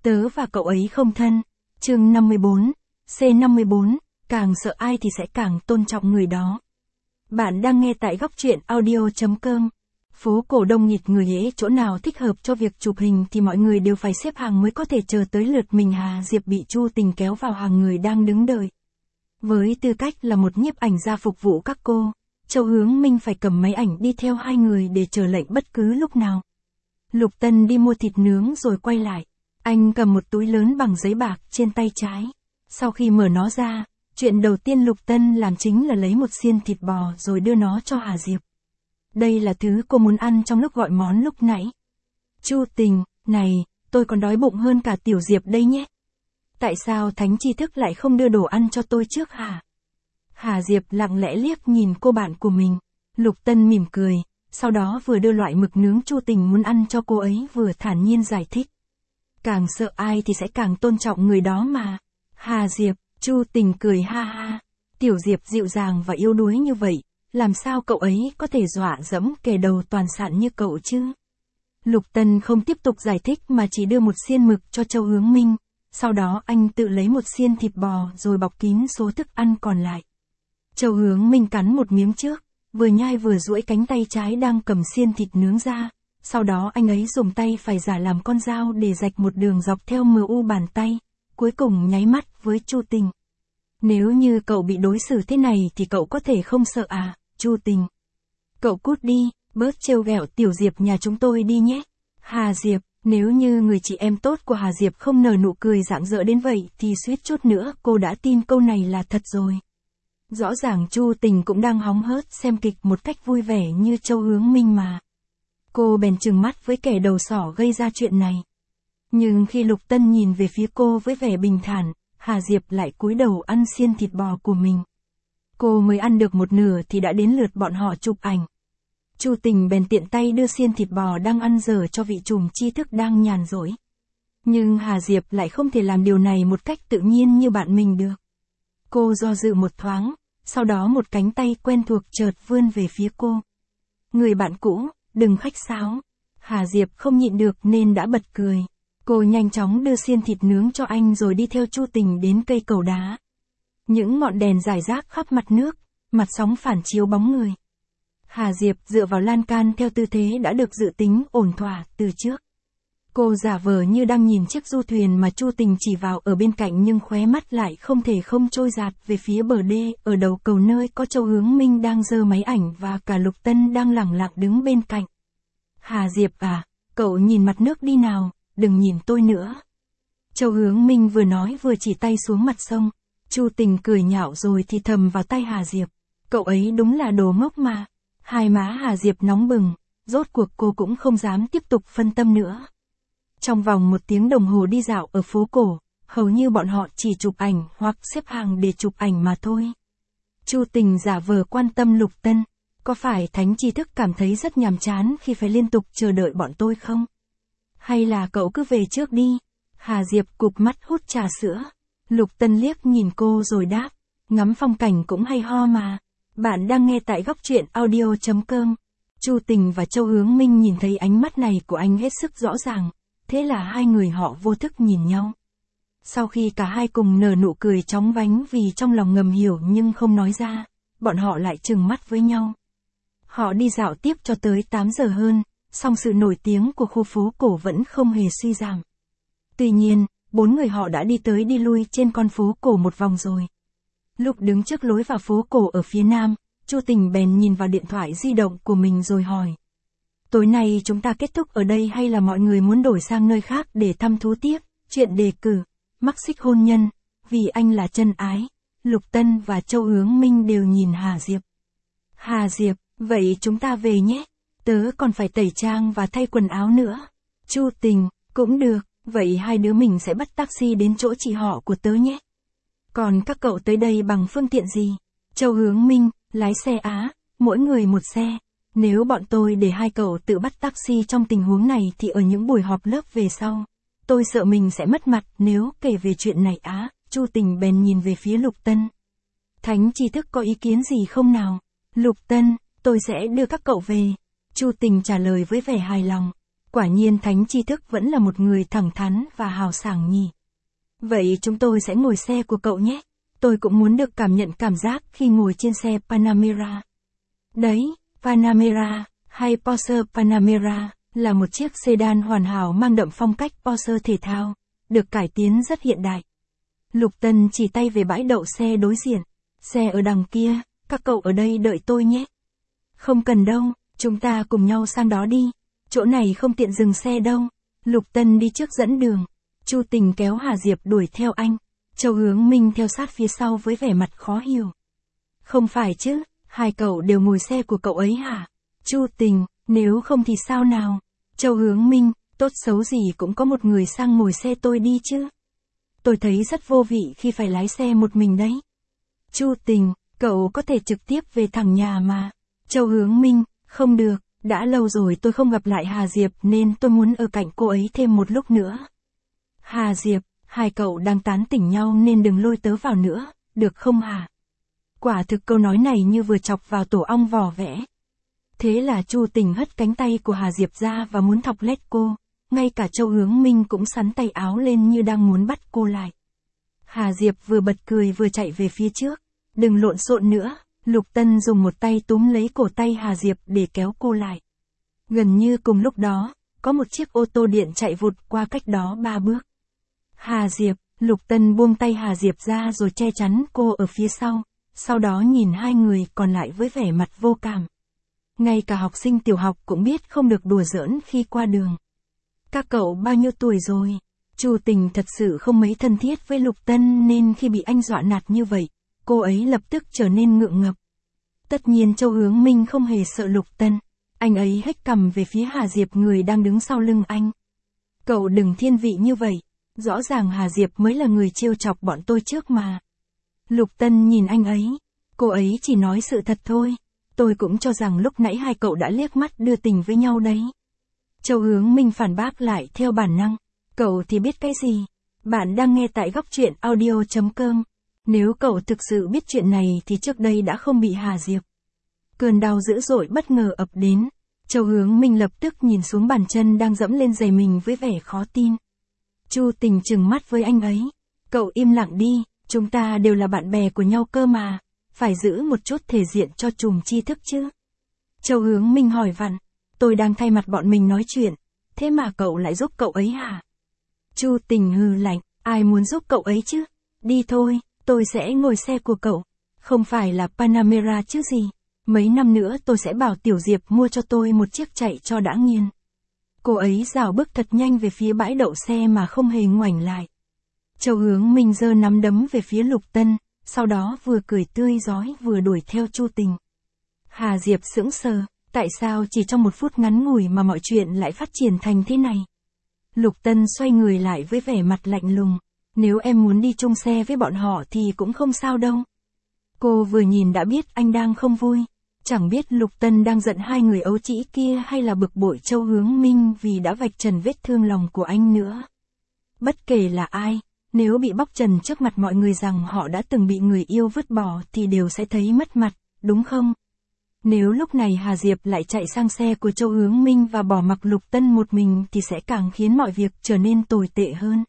Tớ và cậu ấy không thân. Chương 54, C54, càng sợ ai thì sẽ càng tôn trọng người đó. Bạn đang nghe tại góc truyện audio.com. Phố cổ đông nghịt người hễ chỗ nào thích hợp cho việc chụp hình thì mọi người đều phải xếp hàng mới có thể chờ tới lượt mình. Hà Diệp bị Chu Tình kéo vào hàng người đang đứng đợi. Với tư cách là một nhiếp ảnh gia phục vụ các cô, Châu Hướng Minh phải cầm máy ảnh đi theo hai người để chờ lệnh bất cứ lúc nào. Lục Tân đi mua thịt nướng rồi quay lại. Anh cầm một túi lớn bằng giấy bạc trên tay trái. Sau khi mở nó ra, chuyện đầu tiên Lục Tân làm chính là lấy một xiên thịt bò rồi đưa nó cho Hà Diệp. Đây là thứ cô muốn ăn trong lúc gọi món lúc nãy. Chu Tình, này, tôi còn đói bụng hơn cả Tiểu Diệp đây nhé. Tại sao Thánh Tri Thức lại không đưa đồ ăn cho tôi trước hả? Hà Diệp lặng lẽ liếc nhìn cô bạn của mình. Lục Tân mỉm cười, sau đó vừa đưa loại mực nướng Chu Tình muốn ăn cho cô ấy vừa thản nhiên giải thích. Càng sợ ai thì sẽ càng tôn trọng người đó mà. Hà Diệp, Chu Tình cười ha ha. Tiểu Diệp dịu dàng và yếu đuối như vậy, làm sao cậu ấy có thể dọa dẫm kẻ đầu toàn sạn như cậu chứ? Lục Tân không tiếp tục giải thích mà chỉ đưa một xiên mực cho Châu Hướng Minh. Sau đó anh tự lấy một xiên thịt bò rồi bọc kín số thức ăn còn lại. Châu Hướng Minh cắn một miếng trước, vừa nhai vừa duỗi cánh tay trái đang cầm xiên thịt nướng ra. Sau đó anh ấy dùng tay phải giả làm con dao để rạch một đường dọc theo MU bàn tay, cuối cùng nháy mắt với Chu Tình. Nếu như cậu bị đối xử thế này thì cậu có thể không sợ à, Chu Tình? Cậu cút đi, bớt trêu ghẹo Tiểu Diệp nhà chúng tôi đi nhé. Hà Diệp, nếu như người chị em tốt của Hà Diệp không nở nụ cười rạng rỡ đến vậy thì suýt chút nữa cô đã tin câu này là thật rồi. Rõ ràng Chu Tình cũng đang hóng hớt xem kịch một cách vui vẻ như Châu Hướng Minh mà. Cô bèn trừng mắt với kẻ đầu sỏ gây ra chuyện này. Nhưng khi Lục Tân nhìn về phía cô với vẻ bình thản, Hà Diệp lại cúi đầu ăn xiên thịt bò của mình. Cô mới ăn được một nửa thì đã đến lượt bọn họ chụp ảnh. Chu Tình bèn tiện tay đưa xiên thịt bò đang ăn dở cho vị trùm tri thức đang nhàn rỗi. Nhưng Hà Diệp lại không thể làm điều này một cách tự nhiên như bạn mình được. Cô do dự một thoáng, sau đó một cánh tay quen thuộc chợt vươn về phía cô. Người bạn cũ, đừng khách sáo. Hà Diệp không nhịn được nên đã bật cười. Cô nhanh chóng đưa xiên thịt nướng cho anh rồi đi theo Chu Tình đến cây cầu đá. Những ngọn đèn rải rác khắp mặt nước, mặt sóng phản chiếu bóng người. Hà Diệp dựa vào lan can theo tư thế đã được dự tính ổn thỏa từ trước. Cô giả vờ như đang nhìn chiếc du thuyền mà Chu Tình chỉ vào ở bên cạnh nhưng khóe mắt lại không thể không trôi dạt về phía bờ đê ở đầu cầu nơi có Châu Hướng Minh đang giơ máy ảnh và cả Lục Tân đang lẳng lặng đứng bên cạnh. Hà Diệp à, cậu nhìn mặt nước đi nào, đừng nhìn tôi nữa. Châu Hướng Minh vừa nói vừa chỉ tay xuống mặt sông. Chu Tình cười nhạo rồi thì thầm vào tay Hà Diệp. Cậu ấy đúng là đồ ngốc mà. Hai má Hà Diệp nóng bừng, rốt cuộc cô cũng không dám tiếp tục phân tâm nữa. Trong vòng 1 tiếng đồng hồ đi dạo ở phố cổ, hầu như bọn họ chỉ chụp ảnh hoặc xếp hàng để chụp ảnh mà thôi. Chu Tình giả vờ quan tâm Lục Tân. Có phải Thánh Tri Thức cảm thấy rất nhàm chán khi phải liên tục chờ đợi bọn tôi không? Hay là cậu cứ về trước đi? Hà Diệp cụp mắt hút trà sữa. Lục Tân liếc nhìn cô rồi đáp. Ngắm phong cảnh cũng hay ho mà. Bạn đang nghe tại góc truyện audio.com. Chu Tình và Châu Hướng Minh nhìn thấy ánh mắt này của anh hết sức rõ ràng. Thế là hai người họ vô thức nhìn nhau. Sau khi cả hai cùng nở nụ cười chóng vánh vì trong lòng ngầm hiểu nhưng không nói ra, bọn họ lại trừng mắt với nhau. Họ đi dạo tiếp cho tới 8 giờ hơn, song sự nổi tiếng của khu phố cổ vẫn không hề suy giảm. Tuy nhiên, 4 người họ đã đi tới đi lui trên con phố cổ một vòng rồi. Lúc đứng trước lối vào phố cổ ở phía nam, Chu Tình bèn nhìn vào điện thoại di động của mình rồi hỏi. Tối nay chúng ta kết thúc ở đây hay là mọi người muốn đổi sang nơi khác để thăm thú tiếp, chuyện đề cử, mắc xích hôn nhân, vì anh là chân ái. Lục Tân và Châu Hướng Minh đều nhìn Hà Diệp. Hà Diệp, vậy chúng ta về nhé, tớ còn phải tẩy trang và thay quần áo nữa. Chu Tình, cũng được, vậy hai đứa mình sẽ bắt taxi đến chỗ chị họ của tớ nhé. Còn các cậu tới đây bằng phương tiện gì? Châu Hướng Minh, lái xe á, mỗi người một xe. Nếu bọn tôi để hai cậu tự bắt taxi trong tình huống này thì ở những buổi họp lớp về sau, tôi sợ mình sẽ mất mặt nếu kể về chuyện này á. Chu Tình bèn nhìn về phía Lục Tân. Thánh Tri Thức có ý kiến gì không nào? Lục Tân, tôi sẽ đưa các cậu về. Chu Tình trả lời với vẻ hài lòng. Quả nhiên thánh tri thức vẫn là một người thẳng thắn và hào sảng nhỉ. Vậy chúng tôi sẽ ngồi xe của cậu nhé. Tôi cũng muốn được cảm nhận cảm giác khi ngồi trên xe Panamera. Đấy, Panamera, hay Porsche Panamera, là một chiếc sedan hoàn hảo mang đậm phong cách Porsche thể thao, được cải tiến rất hiện đại. Lục Tân chỉ tay về bãi đậu xe đối diện. Xe ở đằng kia, các cậu ở đây đợi tôi nhé. Không cần đâu, chúng ta cùng nhau sang đó đi. Chỗ này không tiện dừng xe đâu. Lục Tân đi trước dẫn đường. Chu Tình kéo Hà Diệp đuổi theo anh. Châu Hướng Minh theo sát phía sau với vẻ mặt khó hiểu. Không phải chứ, hai cậu đều ngồi xe của cậu ấy hả? Chu Tình, nếu không thì sao nào? Châu Hướng Minh, tốt xấu gì cũng có một người sang ngồi xe tôi đi chứ. Tôi thấy rất vô vị khi phải lái xe một mình đấy. Chu Tình, cậu có thể trực tiếp về thẳng nhà mà. Châu Hướng Minh, không được, đã lâu rồi tôi không gặp lại Hà Diệp nên tôi muốn ở cạnh cô ấy thêm một lúc nữa. Hà Diệp, hai cậu đang tán tỉnh nhau nên đừng lôi tớ vào nữa, được không hả? Quả thực câu nói này như vừa chọc vào tổ ong vò vẽ. Thế là Chu Tình hất cánh tay của Hà Diệp ra và muốn thọc lết cô, ngay cả Châu Hướng Minh cũng sắn tay áo lên như đang muốn bắt cô lại. Hà Diệp vừa bật cười vừa chạy về phía trước, đừng lộn xộn nữa, Lục Tân dùng một tay túm lấy cổ tay Hà Diệp để kéo cô lại. Gần như cùng lúc đó, có một chiếc ô tô điện chạy vụt qua cách đó 3 bước. Hà Diệp, Lục Tân buông tay Hà Diệp ra rồi che chắn cô ở phía sau đó nhìn hai người còn lại với vẻ mặt vô cảm. Ngay cả học sinh tiểu học cũng biết không được đùa giỡn khi qua đường. Các cậu bao nhiêu tuổi rồi? Chu Tình thật sự không mấy thân thiết với Lục Tân nên khi bị anh dọa nạt như vậy, cô ấy lập tức trở nên ngượng ngập. Tất nhiên Châu Hướng Minh không hề sợ Lục Tân, anh ấy hếch cằm về phía Hà Diệp người đang đứng sau lưng anh. Cậu đừng thiên vị như vậy, rõ ràng Hà Diệp mới là người trêu chọc bọn tôi trước mà. Lục Tân nhìn anh ấy, cô ấy chỉ nói sự thật thôi, tôi cũng cho rằng lúc nãy hai cậu đã liếc mắt đưa tình với nhau đấy. Châu Hướng Minh phản bác lại theo bản năng, cậu thì biết cái gì? Bạn đang nghe tại góc truyện audio.com. Nếu cậu thực sự biết chuyện này thì trước đây đã không bị Hà Diệp. Cơn đau dữ dội bất ngờ ập đến. Châu Hướng Minh lập tức nhìn xuống bàn chân đang dẫm lên giày mình với vẻ khó tin. Chu Tình trừng mắt với anh ấy. Cậu im lặng đi, chúng ta đều là bạn bè của nhau cơ mà. Phải giữ một chút thể diện cho chùm tri thức chứ. Châu Hướng Minh hỏi vặn. Tôi đang thay mặt bọn mình nói chuyện. Thế mà cậu lại giúp cậu ấy hả? Chu Tình hừ lạnh. Ai muốn giúp cậu ấy chứ? Đi thôi, tôi sẽ ngồi xe của cậu. Không phải là Panamera chứ gì. Mấy năm nữa tôi sẽ bảo Tiểu Diệp mua cho tôi một chiếc chạy cho đã nghiền. Cô ấy rảo bước thật nhanh về phía bãi đậu xe mà không hề ngoảnh lại. Châu Hướng Minh giơ nắm đấm về phía Lục Tân, sau đó vừa cười tươi rói vừa đuổi theo Chu Tình. Hà Diệp sững sờ, tại sao chỉ trong một phút ngắn ngủi mà mọi chuyện lại phát triển thành thế này? Lục Tân xoay người lại với vẻ mặt lạnh lùng. Nếu em muốn đi chung xe với bọn họ thì cũng không sao đâu. Cô vừa nhìn đã biết anh đang không vui. Chẳng biết Lục Tân đang giận hai người ấu trĩ kia hay là bực bội Châu Hướng Minh vì đã vạch trần vết thương lòng của anh nữa. Bất kể là ai, nếu bị bóc trần trước mặt mọi người rằng họ đã từng bị người yêu vứt bỏ thì đều sẽ thấy mất mặt, đúng không? Nếu lúc này Hà Diệp lại chạy sang xe của Châu Hướng Minh và bỏ mặc Lục Tân một mình thì sẽ càng khiến mọi việc trở nên tồi tệ hơn.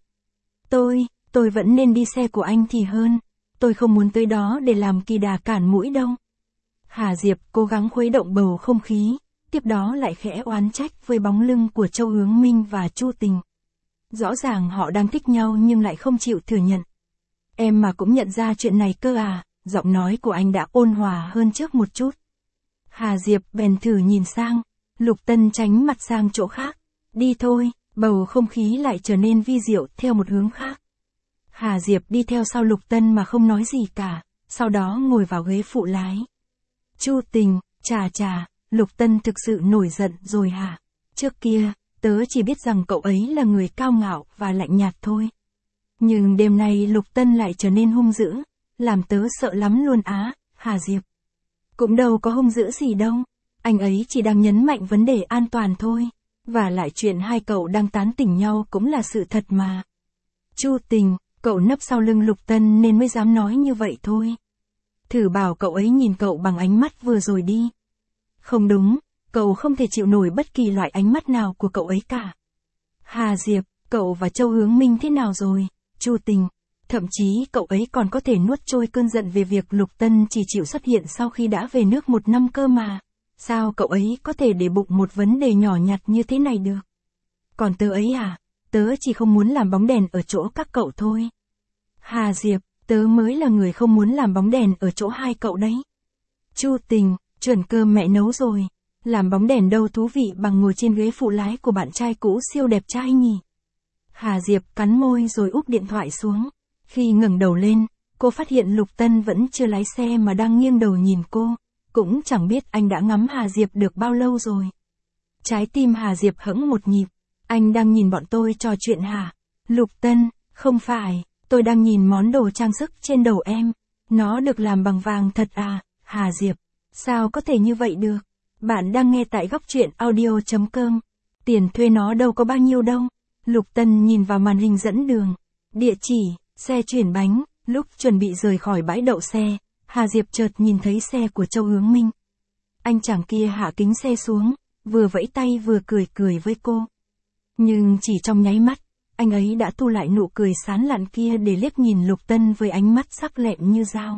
Tôi vẫn nên đi xe của anh thì hơn. Tôi không muốn tới đó để làm kỳ đà cản mũi đâu. Hà Diệp cố gắng khuấy động bầu không khí, tiếp đó lại khẽ oán trách với bóng lưng của Châu Hướng Minh và Chu Tình. Rõ ràng họ đang thích nhau nhưng lại không chịu thừa nhận. Em mà cũng nhận ra chuyện này cơ à? Giọng nói của anh đã ôn hòa hơn trước một chút. Hà Diệp bèn thử nhìn sang, Lục Tân tránh mặt sang chỗ khác. Đi thôi, bầu không khí lại trở nên vi diệu theo một hướng khác. Hà Diệp đi theo sau Lục Tân mà không nói gì cả, sau đó ngồi vào ghế phụ lái. Chu Tình, chà, Lục Tân thực sự nổi giận rồi hả? Trước kia, tớ chỉ biết rằng cậu ấy là người cao ngạo và lạnh nhạt thôi. Nhưng đêm nay Lục Tân lại trở nên hung dữ, làm tớ sợ lắm luôn á, Hà Diệp. Cũng đâu có hung dữ gì đâu, anh ấy chỉ đang nhấn mạnh vấn đề an toàn thôi. Và lại chuyện hai cậu đang tán tỉnh nhau cũng là sự thật mà. Chu Tình, cậu nấp sau lưng Lục Tân nên mới dám nói như vậy thôi. Thử bảo cậu ấy nhìn cậu bằng ánh mắt vừa rồi đi. Không đúng, Cậu không thể chịu nổi bất kỳ loại ánh mắt nào của cậu ấy cả. Hà Diệp, cậu và Châu Hướng Minh thế nào rồi? Chu Tình. Thậm chí cậu ấy còn có thể nuốt trôi cơn giận về việc Lục Tân chỉ chịu xuất hiện sau khi đã về nước 1 năm cơ mà. Sao cậu ấy có thể để bụng một vấn đề nhỏ nhặt như thế này được? Còn tớ ấy à? Tớ chỉ không muốn làm bóng đèn ở chỗ các cậu thôi. Hà Diệp, tớ mới là người không muốn làm bóng đèn ở chỗ hai cậu đấy. Chu Tình, chuẩn cơm mẹ nấu rồi. Làm bóng đèn đâu thú vị bằng ngồi trên ghế phụ lái của bạn trai cũ siêu đẹp trai nhỉ? Hà Diệp cắn môi rồi úp điện thoại xuống. Khi ngẩng đầu lên, cô phát hiện Lục Tân vẫn chưa lái xe mà đang nghiêng đầu nhìn cô. Cũng chẳng biết anh đã ngắm Hà Diệp được bao lâu rồi. Trái tim Hà Diệp hững một nhịp. Anh đang nhìn bọn tôi trò chuyện hả? Lục Tân, không phải, tôi đang nhìn món đồ trang sức trên đầu em. Nó được làm bằng vàng thật à? Hà Diệp, sao có thể như vậy được? Bạn đang nghe tại góc truyện audio.com. Tiền thuê nó đâu có bao nhiêu đâu. Lục Tân nhìn vào màn hình dẫn đường. Địa chỉ, xe chuyển bánh. Lúc chuẩn bị rời khỏi bãi đậu xe, Hà Diệp chợt nhìn thấy xe của Châu Hướng Minh. Anh chàng kia hạ kính xe xuống, vừa vẫy tay vừa cười cười với cô. Nhưng chỉ trong nháy mắt, anh ấy đã thu lại nụ cười sán lạn kia để liếc nhìn Lục Tân với ánh mắt sắc lẹm như dao.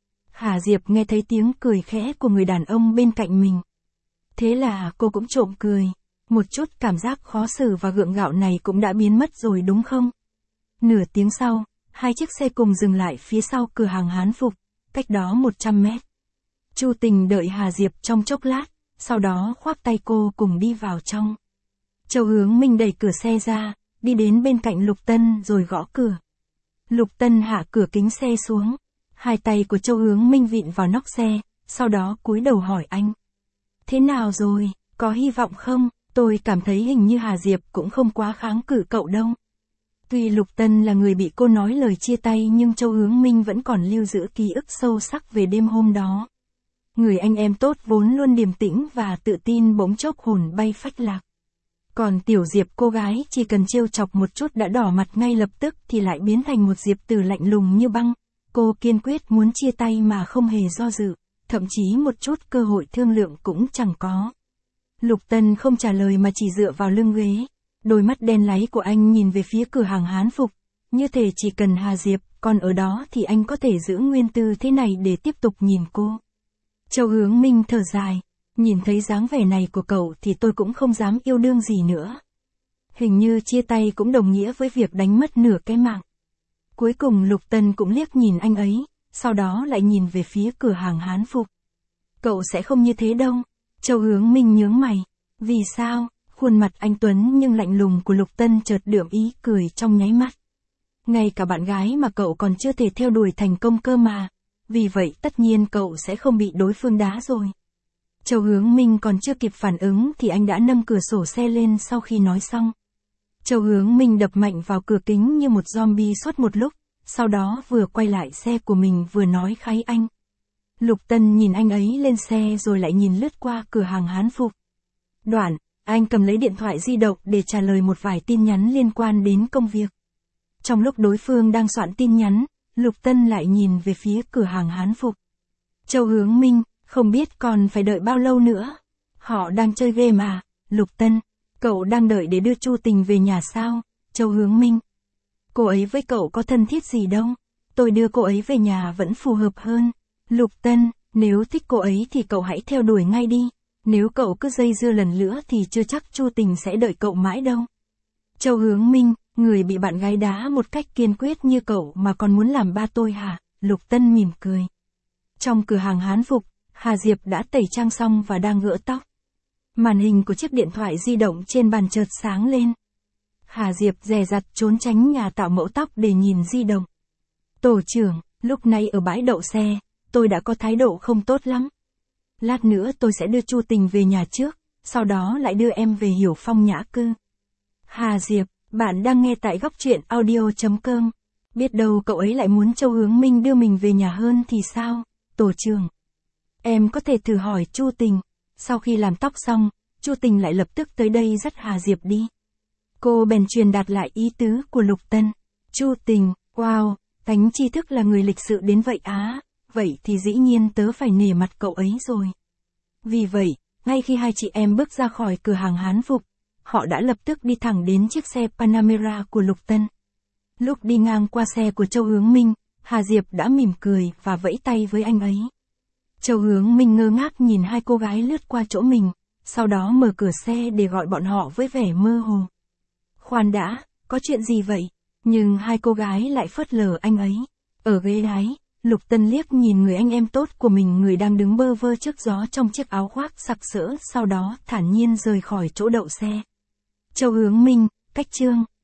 Hà Diệp nghe thấy tiếng cười khẽ của người đàn ông bên cạnh mình. Thế là cô cũng trộm cười. Một chút cảm giác khó xử và gượng gạo này cũng đã biến mất rồi đúng không? Nửa tiếng sau, hai chiếc xe cùng dừng lại phía sau cửa hàng Hán Phục, cách đó 100 mét. Chu Tình đợi Hà Diệp trong chốc lát, sau đó khoác tay cô cùng đi vào trong. Châu Hướng Minh đẩy cửa xe ra, đi đến bên cạnh Lục Tân rồi gõ cửa. Lục Tân hạ cửa kính xe xuống. Hai tay của Châu Hướng Minh vịn vào nóc xe, sau đó cúi đầu hỏi anh. Thế nào rồi, có hy vọng không? Tôi cảm thấy hình như Hà Diệp cũng không quá kháng cự cậu đâu. Tuy Lục Tân là người bị cô nói lời chia tay nhưng Châu Hướng Minh vẫn còn lưu giữ ký ức sâu sắc về đêm hôm đó. Người anh em tốt vốn luôn điềm tĩnh và tự tin bỗng chốc hồn bay phách lạc. Còn Tiểu Diệp cô gái chỉ cần trêu chọc một chút đã đỏ mặt ngay lập tức thì lại biến thành một Diệp Tử lạnh lùng như băng. Cô kiên quyết muốn chia tay mà không hề do dự, thậm chí một chút cơ hội thương lượng cũng chẳng có. Lục Tân không trả lời mà chỉ dựa vào lưng ghế. Đôi mắt đen láy của anh nhìn về phía cửa hàng Hán Phục, như thể chỉ cần Hà Diệp còn ở đó thì anh có thể giữ nguyên tư thế này để tiếp tục nhìn cô. Châu Hướng Minh thở dài, nhìn thấy dáng vẻ này của cậu thì tôi cũng không dám yêu đương gì nữa. Hình như chia tay cũng đồng nghĩa với việc đánh mất nửa cái mạng. Cuối cùng Lục Tân cũng liếc nhìn anh ấy, sau đó lại nhìn về phía cửa hàng Hán Phục. Cậu sẽ không như thế đâu. Châu Hướng Minh nhướng mày. Vì sao? Khuôn mặt anh tuấn nhưng lạnh lùng của Lục Tân chợt đượm ý cười trong nháy mắt. Ngay cả bạn gái mà cậu còn chưa thể theo đuổi thành công cơ mà. Vì vậy tất nhiên cậu sẽ không bị đối phương đá rồi. Châu Hướng Minh còn chưa kịp phản ứng thì anh đã nâng cửa sổ xe lên sau khi nói xong. Châu Hướng Minh đập mạnh vào cửa kính như một zombie suốt một lúc, sau đó vừa quay lại xe của mình vừa nói khái anh. Lục Tân nhìn anh ấy lên xe rồi lại nhìn lướt qua cửa hàng Hán Phục. Đoạn, anh cầm lấy điện thoại di động để trả lời một vài tin nhắn liên quan đến công việc. Trong lúc đối phương đang soạn tin nhắn, Lục Tân lại nhìn về phía cửa hàng Hán Phục. Châu Hướng Minh, không biết còn phải đợi bao lâu nữa. Họ đang chơi game à? Lục Tân, cậu đang đợi để đưa Chu Tình về nhà sao? Châu Hướng Minh, cô ấy với cậu có thân thiết gì đâu. Tôi đưa cô ấy về nhà vẫn phù hợp hơn. Lục Tân, nếu thích cô ấy thì cậu hãy theo đuổi ngay đi. Nếu cậu cứ dây dưa lần nữa thì chưa chắc Chu Tình sẽ đợi cậu mãi đâu. Châu Hướng Minh, người bị bạn gái đá một cách kiên quyết như cậu mà còn muốn làm ba tôi hả? Lục Tân mỉm cười. Trong cửa hàng Hán Phục, Hà Diệp đã tẩy trang xong và đang gỡ tóc. Màn hình của chiếc điện thoại di động trên bàn chợt sáng lên. Hà Diệp dè dặt trốn tránh nhà tạo mẫu tóc để nhìn di động. Tổ trưởng, lúc này ở bãi đậu xe, tôi đã có thái độ không tốt lắm. Lát nữa tôi sẽ đưa Chu Tình về nhà trước, sau đó lại đưa em về Hiểu Phong nhã cư. Hà Diệp, bạn đang nghe tại góc truyện audio.com. Biết đâu cậu ấy lại muốn Châu Hướng Minh đưa mình về nhà hơn thì sao? Tổ trưởng, em có thể thử hỏi Chu Tình. Sau khi làm tóc xong, Chu Tình lại lập tức tới đây dắt Hà Diệp đi. Cô bèn truyền đạt lại ý tứ của Lục Tân. Chu Tình, wow, Tánh tri thức là người lịch sự đến vậy á, vậy thì dĩ nhiên tớ phải nể mặt cậu ấy rồi. Vì vậy, Ngay khi hai chị em bước ra khỏi cửa hàng Hán phục, họ đã lập tức đi thẳng đến chiếc xe Panamera của Lục Tân. Lúc đi ngang qua xe của Châu Hướng Minh, Hà Diệp đã mỉm cười và vẫy tay với anh ấy. Châu Hướng Minh ngơ ngác nhìn hai cô gái lướt qua chỗ mình, sau đó mở cửa xe để gọi bọn họ với vẻ mơ hồ. Khoan đã, có chuyện gì vậy? Nhưng hai cô gái lại phớt lờ anh ấy. Ở ghế lái, Lục Tân liếc nhìn người anh em tốt của mình, người đang đứng bơ vơ trước gió trong chiếc áo khoác sặc sỡ, sau đó thản nhiên rời khỏi chỗ đậu xe. Châu Hướng Minh, cách chương.